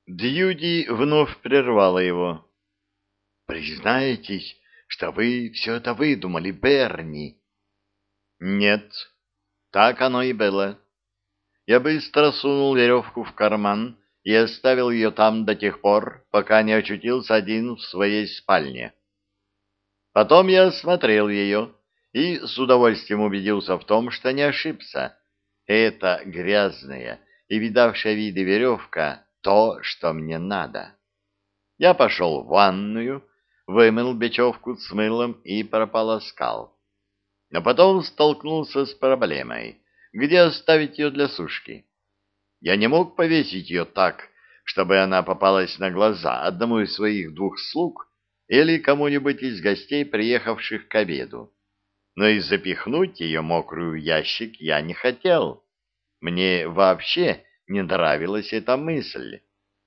Дьюди вновь прервала его. «Признаетесь, что вы все это выдумали, Берни?» «Нет, так оно и было. Я быстро сунул веревку в карман и оставил ее там до тех пор, пока не очутился один в своей спальне. Потом я осмотрел ее и с удовольствием убедился в том, что не ошибся. Эта грязная и видавшая виды веревка — то, что мне надо. Я пошел в ванную, вымыл бечевку с мылом и прополоскал. Но потом столкнулся с проблемой, где оставить ее для сушки. Я не мог повесить ее так, чтобы она попалась на глаза одному из своих двух слуг или кому-нибудь из гостей, приехавших к обеду. Но и запихнуть ее мокрую в ящик я не хотел. Мне вообще не нравилась эта мысль.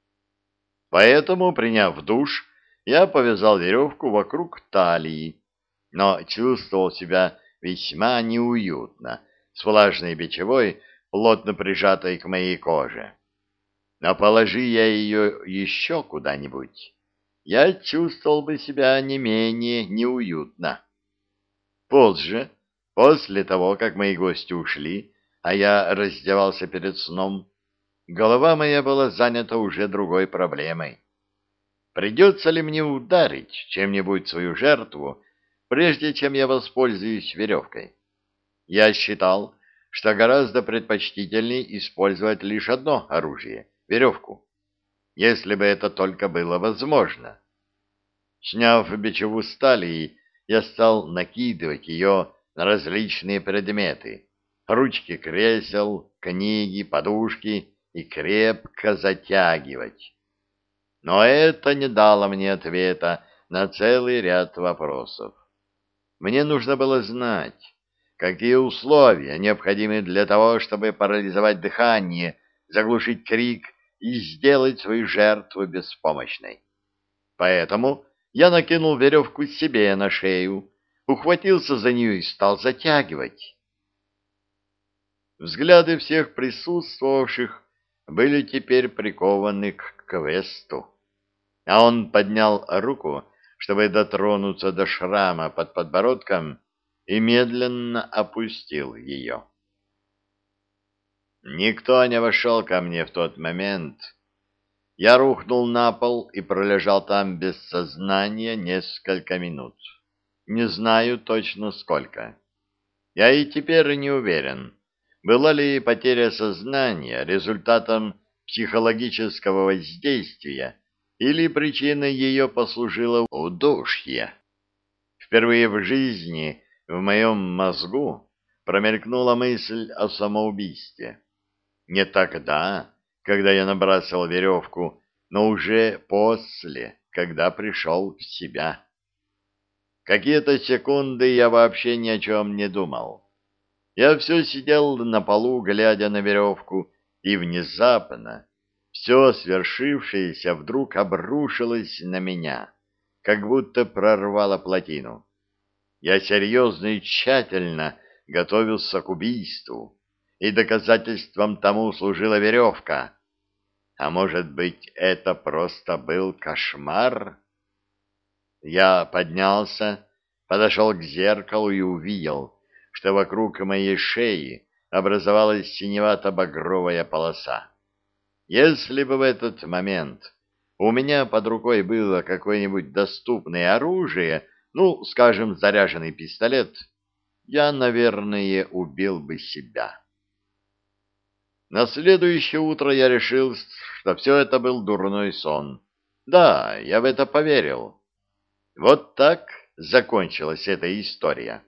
Поэтому, приняв душ, я повязал веревку вокруг талии, но чувствовал себя весьма неуютно, с влажной бичевой, плотно прижатой к моей коже. Но положи я ее еще куда-нибудь, я чувствовал бы себя не менее неуютно. Позже, после того, как мои гости ушли, а я раздевался перед сном, голова моя была занята уже другой проблемой. Придется ли мне ударить чем-нибудь свою жертву, прежде чем я воспользуюсь веревкой? Я считал, что гораздо предпочтительнее использовать лишь одно оружие — веревку, если бы это только было возможно. Сняв бичеву с талии, я стал накидывать ее на различные предметы — ручки кресел, книги, подушки — и крепко затягивать. Но это не дало мне ответа на целый ряд вопросов. Мне нужно было знать, какие условия необходимы для того, чтобы парализовать дыхание, заглушить крик и сделать свою жертву беспомощной. Поэтому я накинул веревку себе на шею, ухватился за нее и стал затягивать. Взгляды всех присутствовавших были теперь прикованы к квесту, а он поднял руку, чтобы дотронуться до шрама под подбородком, и медленно опустил ее. Никто не вошел ко мне в тот момент. Я рухнул на пол и пролежал там без сознания несколько минут. Не знаю точно сколько. Я и теперь не уверен, была ли потеря сознания результатом психологического воздействия или причиной ее послужило удушье. Впервые в жизни в моем мозгу промелькнула мысль о самоубийстве. Не тогда, когда я набрасывал веревку, но уже после, когда пришел в себя. Какие-то секунды я вообще ни о чем не думал. Я все сидел на полу, глядя на веревку, и внезапно все свершившееся вдруг обрушилось на меня, как будто прорвало плотину. Я серьезно и тщательно готовился к убийству, и доказательством тому служила веревка. А может быть, это просто был кошмар? Я поднялся, подошел к зеркалу и увидел, что вокруг моей шеи образовалась синевато-багровая полоса. Если бы в этот момент у меня под рукой было какое-нибудь доступное оружие, ну, скажем, заряженный пистолет, я, наверное, убил бы себя. На следующее утро я решил, что все это был дурной сон. Да, я в это поверил. Вот так закончилась эта история.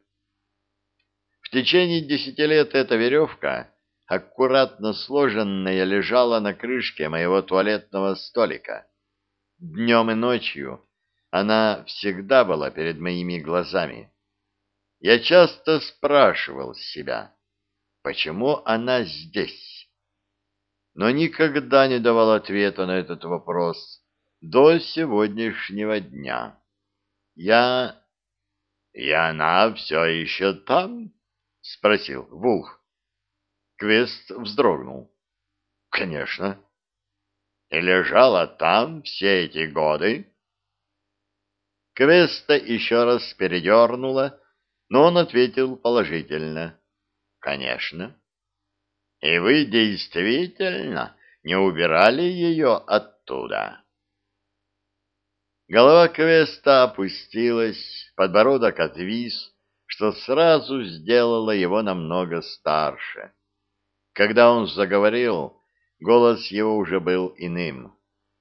В течение 10 лет эта веревка, аккуратно сложенная, лежала на крышке моего туалетного столика. Днем и ночью она всегда была перед моими глазами. Я часто спрашивал себя, почему она здесь? Но никогда не давал ответа на этот вопрос до сегодняшнего дня. Я... «И она все еще там?» — спросил Вулф. Квест вздрогнул. «Конечно». и лежала там все эти годы? Квеста еще раз передернула, но он ответил положительно. Конечно. И вы действительно не убирали ее оттуда? Голова Квеста опустилась, подбородок отвис, что сразу сделало его намного старше. Когда он заговорил, голос его уже был иным.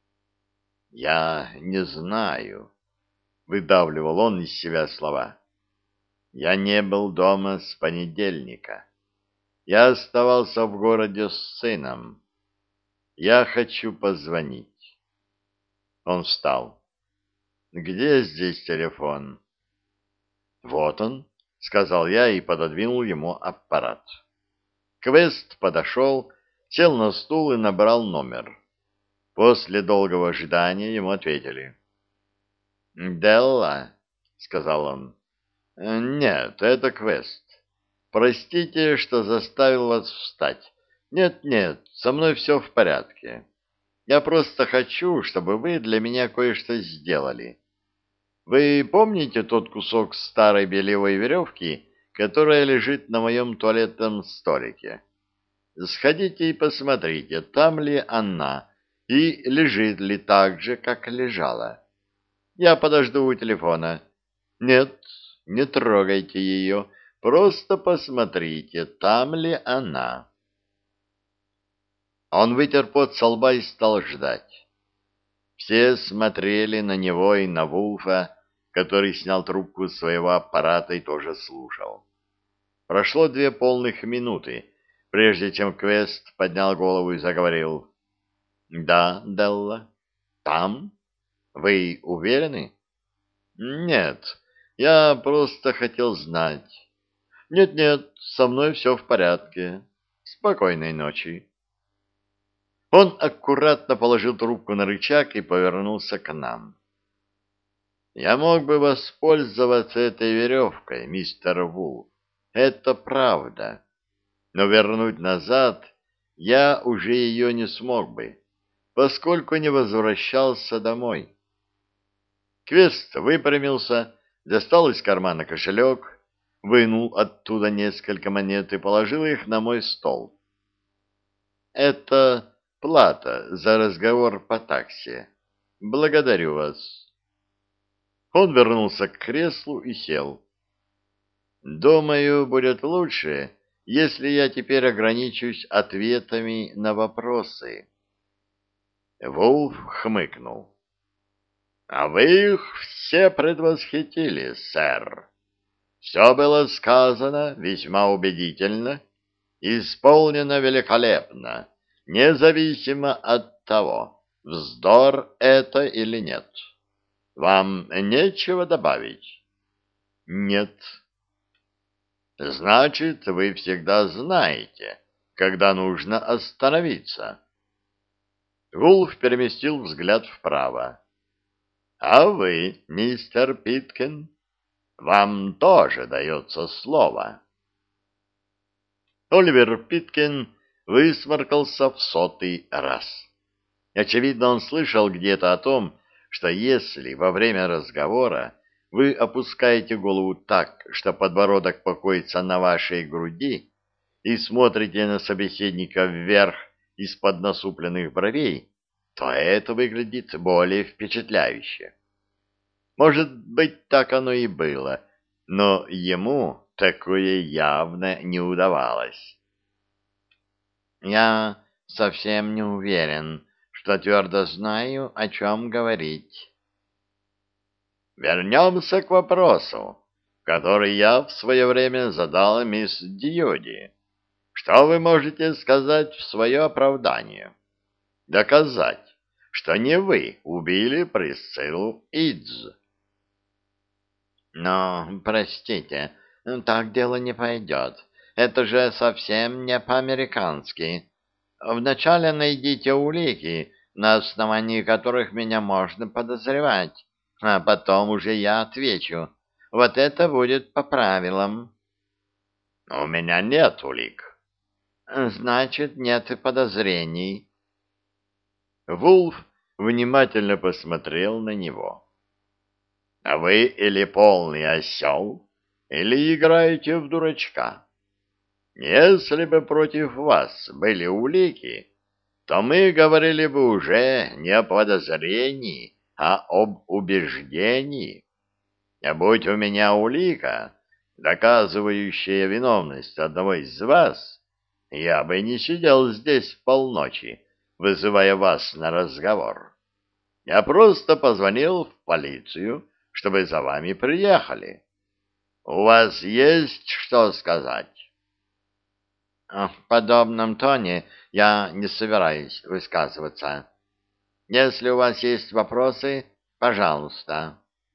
«Я не знаю», — выдавливал он из себя слова. «Я не был дома с понедельника. Я оставался в городе с сыном. Я хочу позвонить». Он встал. «Где здесь телефон?» «Вот он», — сказал я и пододвинул ему аппарат. Квест подошел, сел на стул и набрал номер. После долгого ожидания ему ответили. «Делла», — сказал он. «Нет, это Квест. Простите, что заставил вас встать. Нет, со мной все в порядке. Я просто хочу, чтобы вы для меня кое-что сделали. Вы помните тот кусок старой белевой веревки, которая лежит на моем туалетном столике? Сходите и посмотрите, там ли она и лежит ли так же, как лежала. Я подожду у телефона. Нет, не трогайте ее, просто посмотрите, там ли она». Он вытер пот со лба и стал ждать. Все смотрели на него и на Вулфа, который снял трубку своего аппарата и тоже слушал. Прошло 2 полных минуты, прежде чем Квест поднял голову и заговорил. «Да, Делла, там? Вы уверены?» «Нет, я просто хотел знать». «Нет, со мной все в порядке. Спокойной ночи». Он аккуратно положил трубку на рычаг и повернулся к нам. «Я мог бы воспользоваться этой веревкой, мистер Вулф. Это правда. Но вернуть назад я уже ее не смог бы, поскольку не возвращался домой». Квест выпрямился, достал из кармана кошелек, вынул оттуда несколько монет и положил их на мой стол. «Это плата за разговор по такси. Благодарю вас». Он вернулся к креслу и сел. «Думаю, будет лучше, если я теперь ограничусь ответами на вопросы». Вулф хмыкнул. «А вы их все предвосхитили, сэр. Все было сказано весьма убедительно, исполнено великолепно, независимо от того, вздор это или нет. Вам нечего добавить?» «Нет». «Значит, вы всегда знаете, когда нужно остановиться». Вулф переместил взгляд вправо. «А вы, мистер Питкин, вам тоже дается слово». Оливер Питкин высморкался в 100-й раз. Очевидно, он слышал где-то о том, что если во время разговора вы опускаете голову так, что подбородок покоится на вашей груди, и смотрите на собеседника вверх из-под насупленных бровей, то это выглядит более впечатляюще. Может быть, так оно и было, но ему такое явно не удавалось. «Я совсем не уверен, что твердо знаю, о чем говорить». «Вернемся к вопросу, который я в свое время задал мисс Дьюди. Что вы можете сказать в свое оправдание? Доказать, что не вы убили Присциллу Идз». «Но, простите, так дело не пойдет. Это же совсем не по-американски. Вначале найдите улики, на основании которых меня можно подозревать, а потом уже я отвечу. Вот это будет по правилам». «У меня нет улик». «Значит, нет и подозрений». Вулф внимательно посмотрел на него. — А вы или полный осел, или играете в дурачка? Если бы против вас были улики, то мы говорили бы уже не о подозрении, а об убеждении. А будь у меня улика, доказывающая виновность одного из вас, я бы не сидел здесь полночи, вызывая вас на разговор. Я просто позвонил в полицию, чтобы за вами приехали. У вас есть что сказать? В подобном тоне я не собираюсь высказываться. Если у вас есть вопросы, пожалуйста.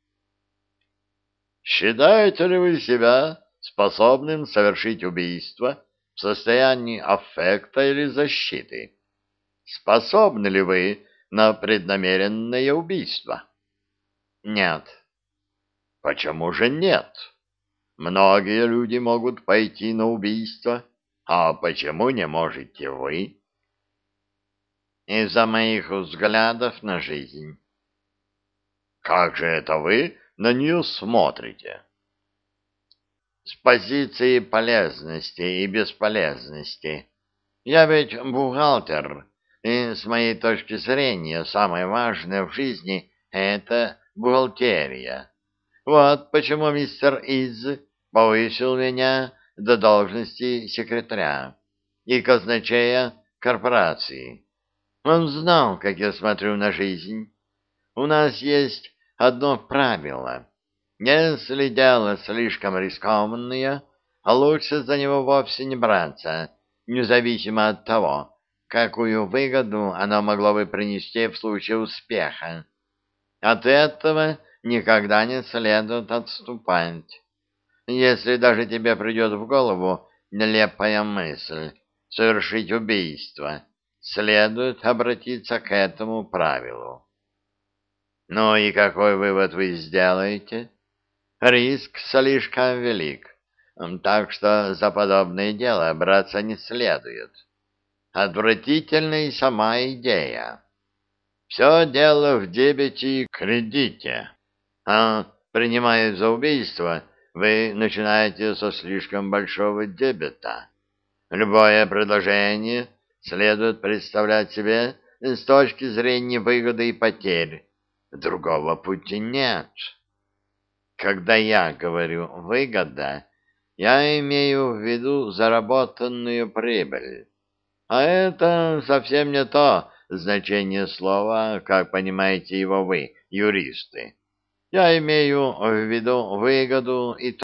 Считаете ли вы себя способным совершить убийство в состоянии аффекта или защиты? Способны ли вы на преднамеренное убийство? Нет. Почему же нет? Многие люди могут пойти на убийство, а почему не можете вы? Из-за моих взглядов на жизнь. Как же это вы на нее смотрите? С позиции полезности и бесполезности. Я ведь бухгалтер, и с моей точки зрения самое важное в жизни — это бухгалтерия. Вот почему мистер Из повысил меня до должности секретаря и казначея корпорации. Он знал, как я смотрю на жизнь. У нас есть одно правило. Если дело слишком рискованное, лучше за него вовсе не браться, независимо от того, какую выгоду оно могло бы принести в случае успеха. От этого никогда не следует отступать. Если даже тебе придет в голову нелепая мысль совершить убийство, следует обратиться к этому правилу. Ну и какой вывод вы сделаете? Риск слишком велик, так что за подобное дело браться не следует. Отвратительна и сама идея. Все дело в дебете и кредите. А принимая за убийство, вы начинаете со слишком большого дебета. Любое предложение следует представлять себе с точки зрения выгоды и потерь. Другого пути нет. Когда я говорю «выгода», я имею в виду заработанную прибыль. А это совсем не то значение слова, как понимаете его вы, юристы. Я имею в виду выгоду и